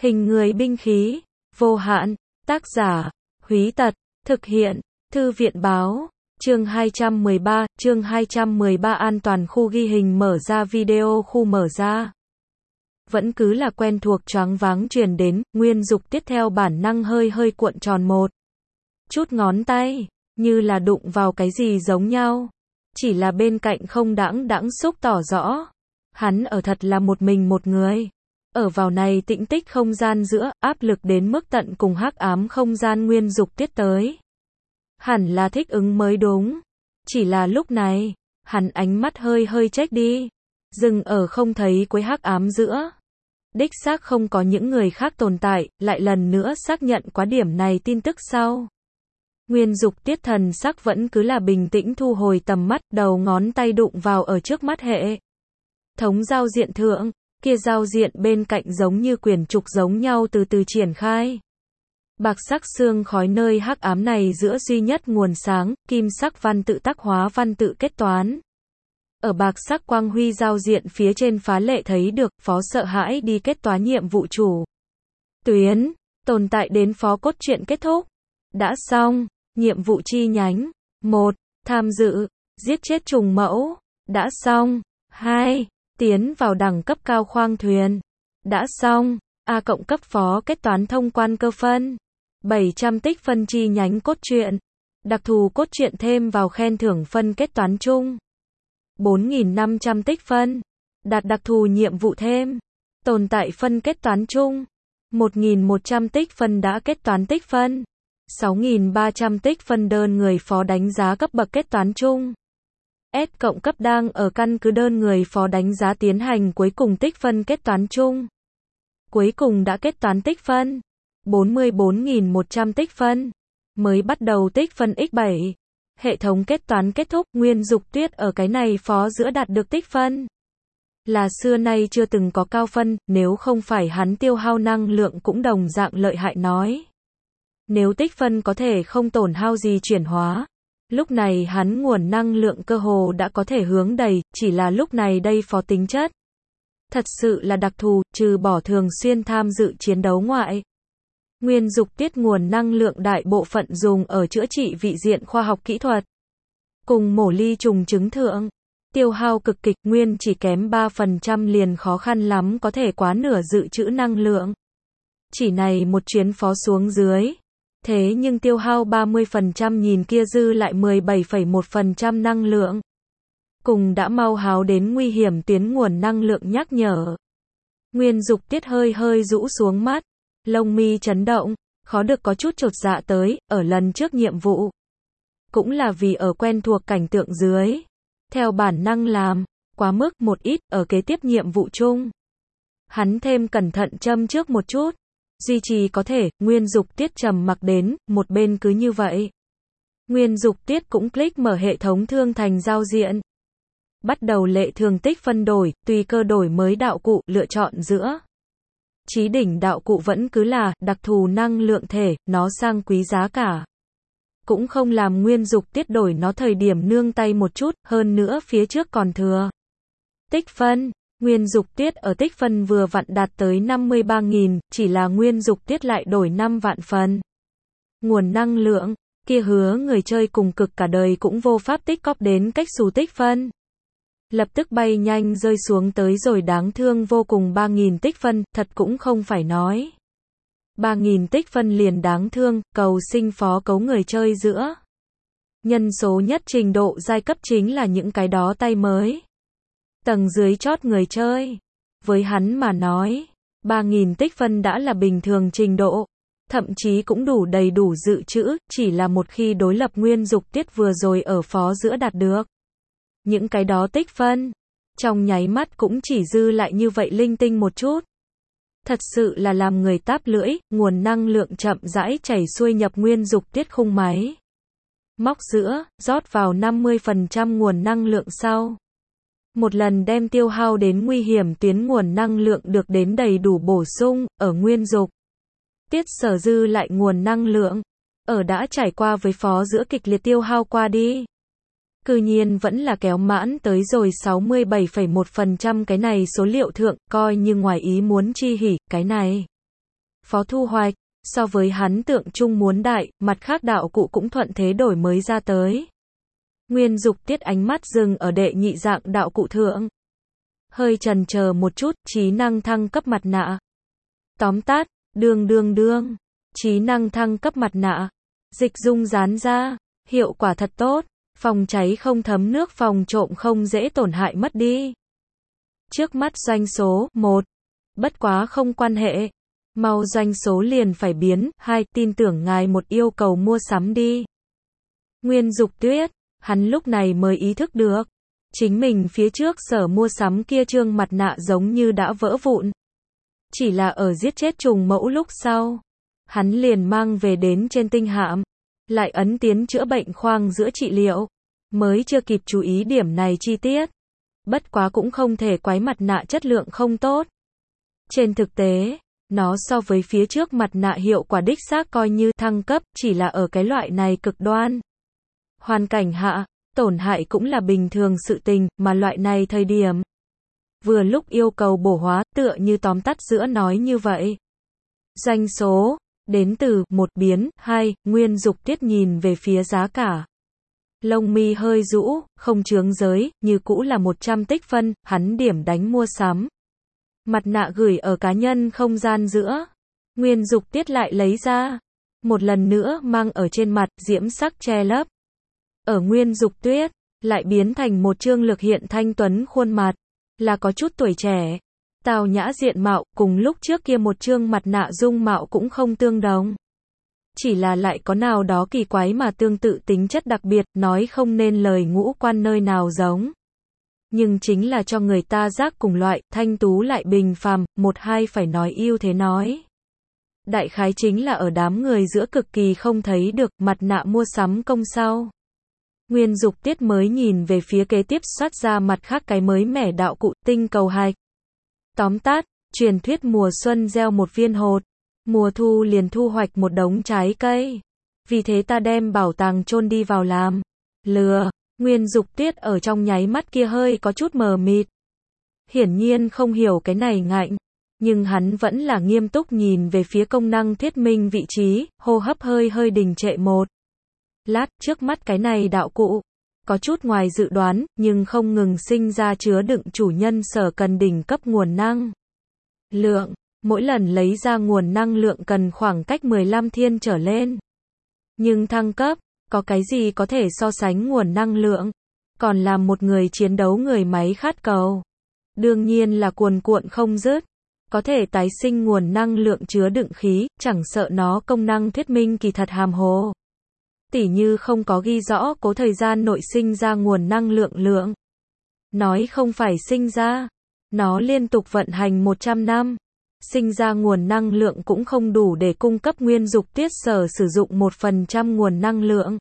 Hình người binh khí, vô hạn, tác giả, Húy Tật, thực hiện, Thư viện báo, chương 213 an toàn khu ghi hình mở ra video khu mở ra. Vẫn cứ là quen thuộc choáng váng truyền đến, Nguyên Dục Tiết theo bản năng hơi cuộn tròn một chút ngón tay, như là đụng vào cái gì giống nhau. Chỉ là bên cạnh không đãng xúc tỏ rõ. Hắn ở thật là một mình một người. Ở vào này tĩnh tích không gian giữa, áp lực đến mức tận cùng hắc ám không gian Nguyên Dục Tiết tới. Hẳn là thích ứng mới đúng. Chỉ là lúc này, hắn ánh mắt hơi trách đi. Dừng ở không thấy cuối hắc ám giữa. Đích xác không có những người khác tồn tại, lại lần nữa xác nhận quá điểm này tin tức sau. Nguyên Dục Tiết thần sắc vẫn cứ là bình tĩnh thu hồi tầm mắt, đầu ngón tay đụng vào ở trước mắt hệ thống giao diện thượng, kia giao diện bên cạnh giống như quyển trục giống nhau từ từ triển khai. Bạc sắc xương khói nơi hắc ám này giữa duy nhất nguồn sáng, kim sắc văn tự tác hóa văn tự kết toán. Ở bạc sắc quang huy giao diện phía trên phá lệ thấy được, phó sợ hãi đi kết toán nhiệm vụ chủ tuyến, tồn tại đến phó cốt truyện kết thúc. Đã xong, nhiệm vụ chi nhánh. 1. Tham dự, giết chết trùng mẫu. Đã xong. 2. Tiến vào đẳng cấp cao khoang thuyền. Đã xong. A cộng cấp phó kết toán thông quan cơ phân. 700 tích phân chi nhánh cốt truyện. Đặc thù cốt truyện thêm vào khen thưởng phân kết toán chung. 4.500 tích phân. Đạt đặc thù nhiệm vụ thêm. Tồn tại phân kết toán chung. 1.100 tích phân đã kết toán tích phân. 6.300 tích phân đơn người phó đánh giá cấp bậc kết toán chung. S cộng cấp đang ở căn cứ đơn người phó đánh giá tiến hành cuối cùng tích phân kết toán chung. Cuối cùng đã kết toán tích phân. 44.100 tích phân. Mới bắt đầu tích phân x7. Hệ thống kết toán kết thúc, Nguyên Dục Tiết ở cái này phó giữa đạt được tích phân. Là xưa nay chưa từng có cao phân, nếu không phải hắn tiêu hao năng lượng cũng đồng dạng lợi hại nói. Nếu tích phân có thể không tổn hao gì chuyển hóa, lúc này hắn nguồn năng lượng cơ hồ đã có thể hướng đầy, chỉ là lúc này đây phó tính chất. Thật sự là đặc thù, trừ bỏ thường xuyên tham dự chiến đấu ngoại. Nguyên Dục Tiết nguồn năng lượng đại bộ phận dùng ở chữa trị vị diện khoa học kỹ thuật. Cùng mổ ly trùng trứng thượng. Tiêu hao cực kịch, Nguyên chỉ kém 3% liền khó khăn lắm có thể quá nửa dự trữ năng lượng. Chỉ này một chuyến phó xuống dưới. Thế nhưng tiêu hao 30% nhìn kia dư lại 17,1% năng lượng. Cùng đã mau háo đến nguy hiểm tiến nguồn năng lượng nhắc nhở. Nguyên Dục Tiết hơi rũ xuống mắt. Lông mi chấn động, khó được có chút chột dạ tới, ở lần trước nhiệm vụ. Cũng là vì ở quen thuộc cảnh tượng dưới. Theo bản năng làm, quá mức một ít, ở kế tiếp nhiệm vụ chung. Hắn thêm cẩn thận châm trước một chút. Duy trì có thể, Nguyên Dục Tiết trầm mặc đến, một bên cứ như vậy. Nguyên Dục Tiết cũng click mở hệ thống thương thành giao diện. Bắt đầu lệ thường tích phân đổi, tùy cơ đổi mới đạo cụ, lựa chọn giữa. Chí đỉnh đạo cụ vẫn cứ là, đặc thù năng lượng thể, nó sang quý giá cả. Cũng không làm Nguyên Dục Tiết đổi nó thời điểm nương tay một chút, hơn nữa phía trước còn thừa. Tích phân. Nguyên Dục Tiết ở tích phân vừa vặn đạt tới 53.000, chỉ là Nguyên Dục Tiết lại đổi 5 vạn phần. Nguồn năng lượng, kia hứa người chơi cùng cực cả đời cũng vô pháp tích cóp đến cách xù tích phân. Lập tức bay nhanh rơi xuống tới rồi đáng thương vô cùng 3.000 tích phân, thật cũng không phải nói. 3.000 tích phân liền đáng thương, cầu sinh phó cấu người chơi giữa. Nhân số nhất trình độ giai cấp chính là những cái đó tay mới. Tầng dưới chót người chơi. Với hắn mà nói, 3.000 tích phân đã là bình thường trình độ. Thậm chí cũng đủ đầy đủ dự trữ, chỉ là một khi đối lập Nguyên Dục Tiết vừa rồi ở phó giữa đạt được. Những cái đó tích phân, trong nháy mắt cũng chỉ dư lại như vậy linh tinh một chút. Thật sự là làm người táp lưỡi, nguồn năng lượng chậm rãi chảy xuôi nhập Nguyên Dục Tiết khung máy. Móc giữa, rót vào 50% nguồn năng lượng sau. Một lần đem tiêu hao đến nguy hiểm tuyến nguồn năng lượng được đến đầy đủ bổ sung, ở Nguyên Dục Tiết sở dư lại nguồn năng lượng, ở đã trải qua với phó giữa kịch liệt tiêu hao qua đi. Cư nhiên vẫn là kéo mãn tới rồi 67,1% cái này số liệu thượng, coi như ngoài ý muốn chi hỉ, cái này. phó thu hoạch. So với hắn tượng chung muốn đại, mặt khác đạo cụ cũng thuận thế đổi mới ra tới. Nguyên Dục Tiết ánh mắt dừng ở đệ nhị dạng đạo cụ thượng. Hơi chần chờ một chút, trí năng thăng cấp mặt nạ. Tóm tắt, đương. Trí năng thăng cấp mặt nạ. Dịch dung dán ra. Hiệu quả thật tốt. Phòng cháy không thấm nước, phòng trộm không dễ tổn hại mất đi. Trước mắt doanh số 1. Bất quá không quan hệ. Mau doanh số liền phải biến. 2. Tin tưởng ngài một yêu cầu mua sắm đi. Nguyên Dục Tuyết, hắn lúc này mới ý thức được. Chính mình phía trước sở mua sắm kia trương mặt nạ giống như đã vỡ vụn. Chỉ là ở giết chết trùng mẫu lúc sau. Hắn liền mang về đến trên tinh hạm. Lại ấn tiến chữa bệnh khoang giữa trị liệu. Mới chưa kịp chú ý điểm này chi tiết. Bất quá cũng không thể quái mặt nạ chất lượng không tốt. Trên thực tế, nó so với phía trước mặt nạ hiệu quả đích xác coi như thăng cấp, chỉ là ở cái loại này cực đoan. Hoàn cảnh hạ, tổn hại cũng là bình thường sự tình, mà loại này thời điểm. Vừa lúc yêu cầu bổ hóa, tựa như tóm tắt giữa nói như vậy. Doanh số, đến từ, 1 biến, 2, Nguyên Dục Tiết nhìn về phía giá cả. Lông mi hơi rũ, không chướng giới, như cũ là 100 tích phân, hắn điểm đánh mua sắm. Mặt nạ gửi ở cá nhân không gian giữa. Nguyên Dục Tiết lại lấy ra. Một lần nữa mang ở trên mặt, diễm sắc che lấp. Ở Nguyên Dục Tuyết, lại biến thành một trương lực hiện thanh tuấn khuôn mặt. Là có chút tuổi trẻ. Tào nhã diện mạo, cùng lúc trước kia một trương mặt nạ dung mạo cũng không tương đồng. Chỉ là lại có nào đó kỳ quái mà tương tự tính chất đặc biệt, nói không nên lời ngũ quan nơi nào giống. Nhưng chính là cho người ta giác cùng loại, thanh tú lại bình phàm, một hai phải nói yêu thế nói. Đại khái chính là ở đám người giữa cực kỳ không thấy được, mặt nạ mua sắm công sau. Nguyên Dục Tiết mới nhìn về phía kế tiếp soát ra mặt khác cái mới mẻ đạo cụ tinh cầu hạch. Tóm tắt, truyền thuyết mùa xuân gieo một viên hột, mùa thu liền thu hoạch một đống trái cây. Vì thế ta đem bảo tàng chôn đi vào làm. Lừa, Nguyên Dục Tiết ở trong nháy mắt kia hơi có chút mờ mịt. Hiển nhiên không hiểu cái này ngạnh. Nhưng hắn vẫn là nghiêm túc nhìn về phía công năng thuyết minh vị trí, hô hấp hơi đình trệ một lát, trước mắt cái này đạo cụ. Có chút ngoài dự đoán, nhưng không ngừng sinh ra chứa đựng chủ nhân sở cần đỉnh cấp nguồn năng lượng. Mỗi lần lấy ra nguồn năng lượng cần khoảng cách 15 thiên trở lên. Nhưng thăng cấp, có cái gì có thể so sánh nguồn năng lượng? Còn là một người chiến đấu người máy khát cầu. Đương nhiên là cuồn cuộn không dứt. Có thể tái sinh nguồn năng lượng chứa đựng khí, chẳng sợ nó công năng thuyết minh kỳ thật hàm hồ. Tỉ như không có ghi rõ cố thời gian nội sinh ra nguồn năng lượng. Nói không phải sinh ra. Nó liên tục vận hành 100 năm. Sinh ra nguồn năng lượng cũng không đủ để cung cấp Nguyên Dục Tiết sở sử dụng 1% nguồn năng lượng.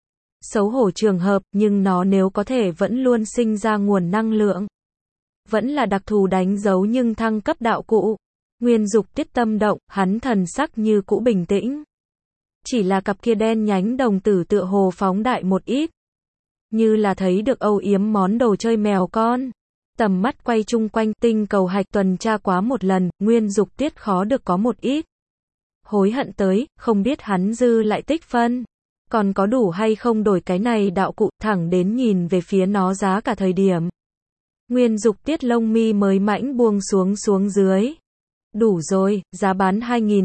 Xấu hổ trường hợp, nhưng nó nếu có thể vẫn luôn sinh ra nguồn năng lượng. Vẫn là đặc thù đánh dấu nhưng thăng cấp đạo cụ. Nguyên Dục Tiết tâm động, hắn thần sắc như cũ bình tĩnh. Chỉ là cặp kia đen nhánh đồng tử tựa hồ phóng đại một ít. Như là thấy được âu yếm món đồ chơi mèo con. Tầm mắt quay chung quanh tinh cầu hạch tuần tra quá một lần, Nguyên Dục Tiết khó được có một ít. Hối hận tới, không biết hắn dư lại tích phân. Còn có đủ hay không đổi cái này đạo cụ, thẳng đến nhìn về phía nó giá cả thời điểm. Nguyên Dục Tiết lông mi mới mãnh buông xuống dưới. Đủ rồi, giá bán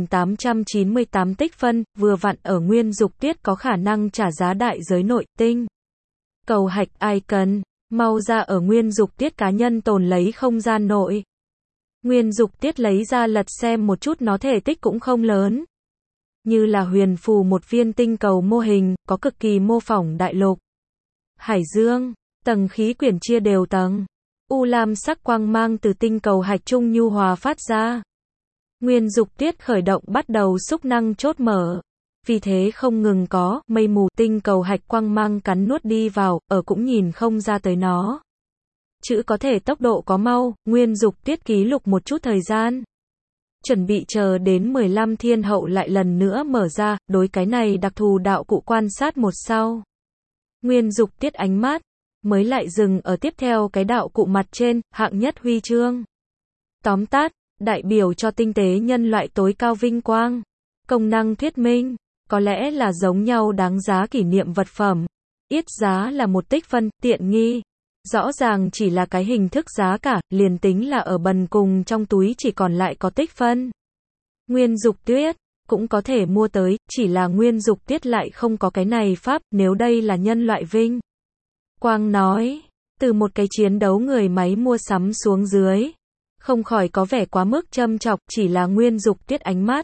2.898 tích phân, vừa vặn ở Nguyên Dục Tiết có khả năng trả giá đại giới nội tinh. Cầu hạch ai cần, mau ra ở Nguyên Dục Tiết cá nhân tồn lấy không gian nội. Nguyên Dục Tiết lấy ra lật xem một chút, nó thể tích cũng không lớn. Như là huyền phù một viên tinh cầu mô hình, có cực kỳ mô phỏng đại lục. Hải dương, tầng khí quyển chia đều tầng. U lam sắc quang mang từ tinh cầu hạch trung nhu hòa phát ra. Nguyên Dục Tiết khởi động bắt đầu xúc năng chốt mở. Vì thế không ngừng có mây mù tinh cầu hạch quang mang cắn nuốt đi vào, ở cũng nhìn không ra tới nó. Chữ có thể tốc độ có mau, Nguyên Dục Tiết ký lục một chút thời gian. Chuẩn bị chờ đến 15 thiên hậu lại lần nữa mở ra, đối cái này đặc thù đạo cụ quan sát một sau. Nguyên Dục Tiết ánh mắt, mới lại dừng ở tiếp theo cái đạo cụ mặt trên, hạng nhất huy chương. Tóm tắt, đại biểu cho tinh tế nhân loại tối cao vinh quang. Công năng thuyết minh, có lẽ là giống nhau đáng giá kỷ niệm vật phẩm. Yết giá là một tích phân, tiện nghi. Rõ ràng chỉ là cái hình thức giá cả, liền tính là ở bần cùng trong túi chỉ còn lại có tích phân. Nguyên Dục Tuyết cũng có thể mua tới, chỉ là Nguyên Dục Tuyết lại không có cái này pháp, nếu đây là nhân loại vinh quang nói, từ một cái chiến đấu người máy mua sắm xuống dưới, không khỏi có vẻ quá mức châm chọc, chỉ là Nguyên Dục Tuyết ánh mắt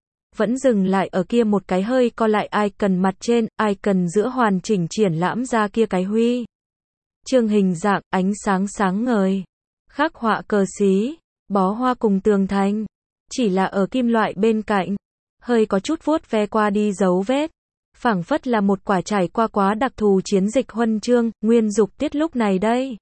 vẫn dừng lại ở kia một cái hơi co lại icon mặt trên, icon giữa hoàn chỉnh triển lãm ra kia cái huy chương hình dạng, ánh sáng sáng ngời, khắc họa cờ xí, bó hoa cùng tường thành, chỉ là ở kim loại bên cạnh, hơi có chút vuốt ve qua đi dấu vết, phảng phất là một quả trải qua quá đặc thù chiến dịch huân chương. Nguyên Dục Tuyết lúc này đây,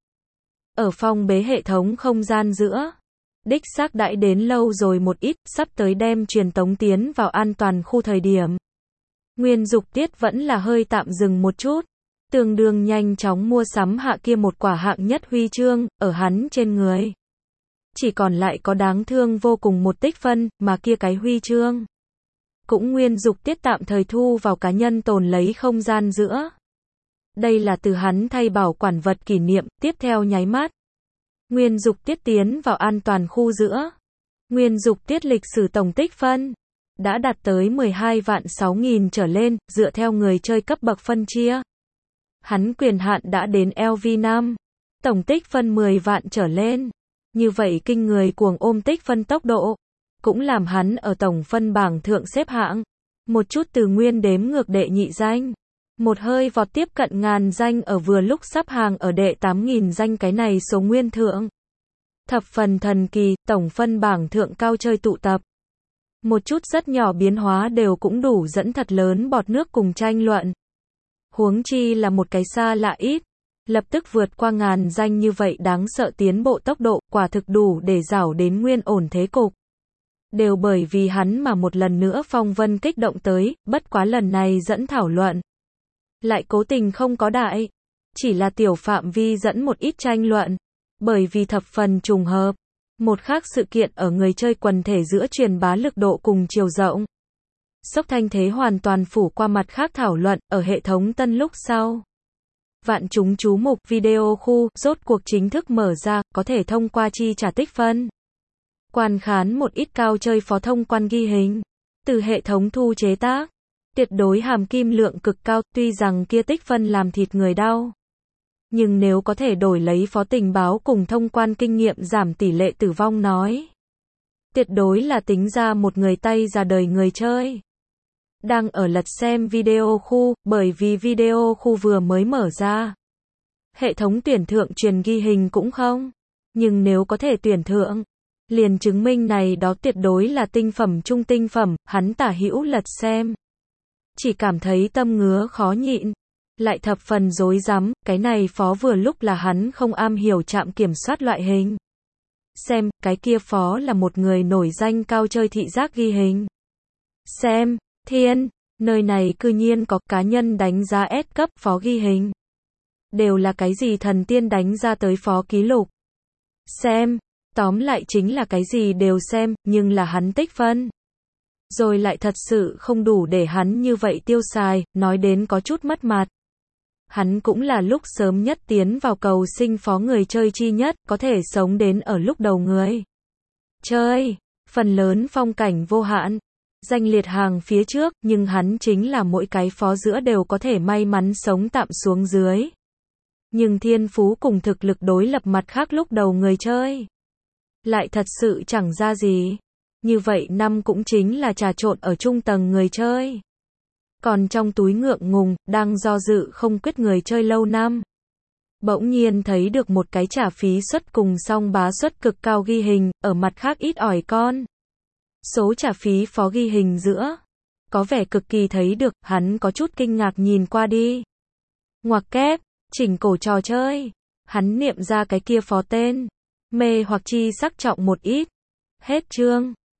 ở phong bế hệ thống không gian giữa, đích xác đãi đến lâu rồi một ít, sắp tới đem truyền tống tiến vào an toàn khu thời điểm. Nguyên Dục Tuyết vẫn là hơi tạm dừng một chút, tương đương nhanh chóng mua sắm hạ kia một quả hạng nhất huy chương, ở hắn trên người. Chỉ còn lại có đáng thương vô cùng một tích phân, mà kia cái huy chương cũng Nguyên Dục Tuyết tạm thời thu vào cá nhân tồn lấy không gian giữa. Đây là từ hắn thay bảo quản vật kỷ niệm, tiếp theo nháy mắt. Nguyên Dục Tuyết tiến vào an toàn khu giữa. Nguyên Dục Tuyết lịch sử tổng tích phân đã đạt tới 12.600.000 trở lên, dựa theo người chơi cấp bậc phân chia. Hắn quyền hạn đã đến LV5, tổng tích phân 10 vạn trở lên. Như vậy kinh người cuồng ôm tích phân tốc độ, cũng làm hắn ở tổng phân bảng thượng xếp hạng. Một chút từ nguyên đếm ngược đệ nhị danh. Một hơi vọt tiếp cận ngàn danh ở vừa lúc sắp hàng ở đệ 8.000 danh cái này số nguyên thượng. Thập phần thần kỳ, tổng phân bảng thượng cao chơi tụ tập. Một chút rất nhỏ biến hóa đều cũng đủ dẫn thật lớn bọt nước cùng tranh luận. Huống chi là một cái xa lạ ít, lập tức vượt qua ngàn danh như vậy đáng sợ tiến bộ tốc độ, quả thực đủ để rảo đến nguyên ổn thế cục. Đều bởi vì hắn mà một lần nữa phong vân kích động tới, bất quá lần này dẫn thảo luận. Lại cố tình không có đại, chỉ là tiểu phạm vi dẫn một ít tranh luận, bởi vì thập phần trùng hợp. Một khác sự kiện ở người chơi quần thể giữa truyền bá lực độ cùng chiều rộng. Sốc thanh thế hoàn toàn phủ qua mặt khác thảo luận, ở hệ thống tân lúc sau. Vạn chúng chú mục video khu, rốt cuộc chính thức mở ra, có thể thông qua chi trả tích phân. Quan khán một ít cao chơi phó thông quan ghi hình. Từ hệ thống thu chế tác. Tuyệt đối hàm kim lượng cực cao, tuy rằng kia tích phân làm thịt người đau. Nhưng nếu có thể đổi lấy phó tình báo cùng thông quan kinh nghiệm giảm tỷ lệ tử vong nói. Tuyệt đối là tính ra một người tay ra đời người chơi. Đang ở lật xem video khu, bởi vì video khu vừa mới mở ra. Hệ thống tuyển thượng truyền ghi hình cũng không. Nhưng nếu có thể tuyển thượng, liền chứng minh này đó tuyệt đối là tinh phẩm trung tinh phẩm, hắn tả hữu lật xem. Chỉ cảm thấy tâm ngứa khó nhịn. Lại thập phần rối rắm, cái này phó vừa lúc là hắn không am hiểu trạm kiểm soát loại hình. Xem, cái kia phó là một người nổi danh cao chơi thị giác ghi hình. Xem, thiên, nơi này cư nhiên có cá nhân đánh giá S cấp phó ghi hình. Đều là cái gì thần tiên đánh ra tới phó ký lục. Xem, tóm lại chính là cái gì đều xem, nhưng là hắn tích phân. Rồi lại thật sự không đủ để hắn như vậy tiêu xài, nói đến có chút mất mặt. Hắn cũng là lúc sớm nhất tiến vào cầu sinh phó người chơi chi nhất, có thể sống đến ở lúc đầu người chơi, phần lớn phong cảnh vô hạn, danh liệt hàng phía trước, nhưng hắn chính là mỗi cái phó giữa đều có thể may mắn sống tạm xuống dưới. Nhưng thiên phú cùng thực lực đối lập mặt khác lúc đầu người chơi, lại thật sự chẳng ra gì. Như vậy năm cũng chính là trà trộn ở trung tầng người chơi. Còn trong túi ngượng ngùng, đang do dự không quyết người chơi lâu năm. Bỗng nhiên thấy được một cái trả phí suất cùng song bá suất cực cao ghi hình, ở mặt khác ít ỏi con. Số trả phí phó ghi hình giữa. Có vẻ cực kỳ thấy được, hắn có chút kinh ngạc nhìn qua đi. Ngoặc kép, chỉnh cổ trò chơi. Hắn niệm ra cái kia phó tên. Mê hoặc chi sắc trọng một ít. Hết chương.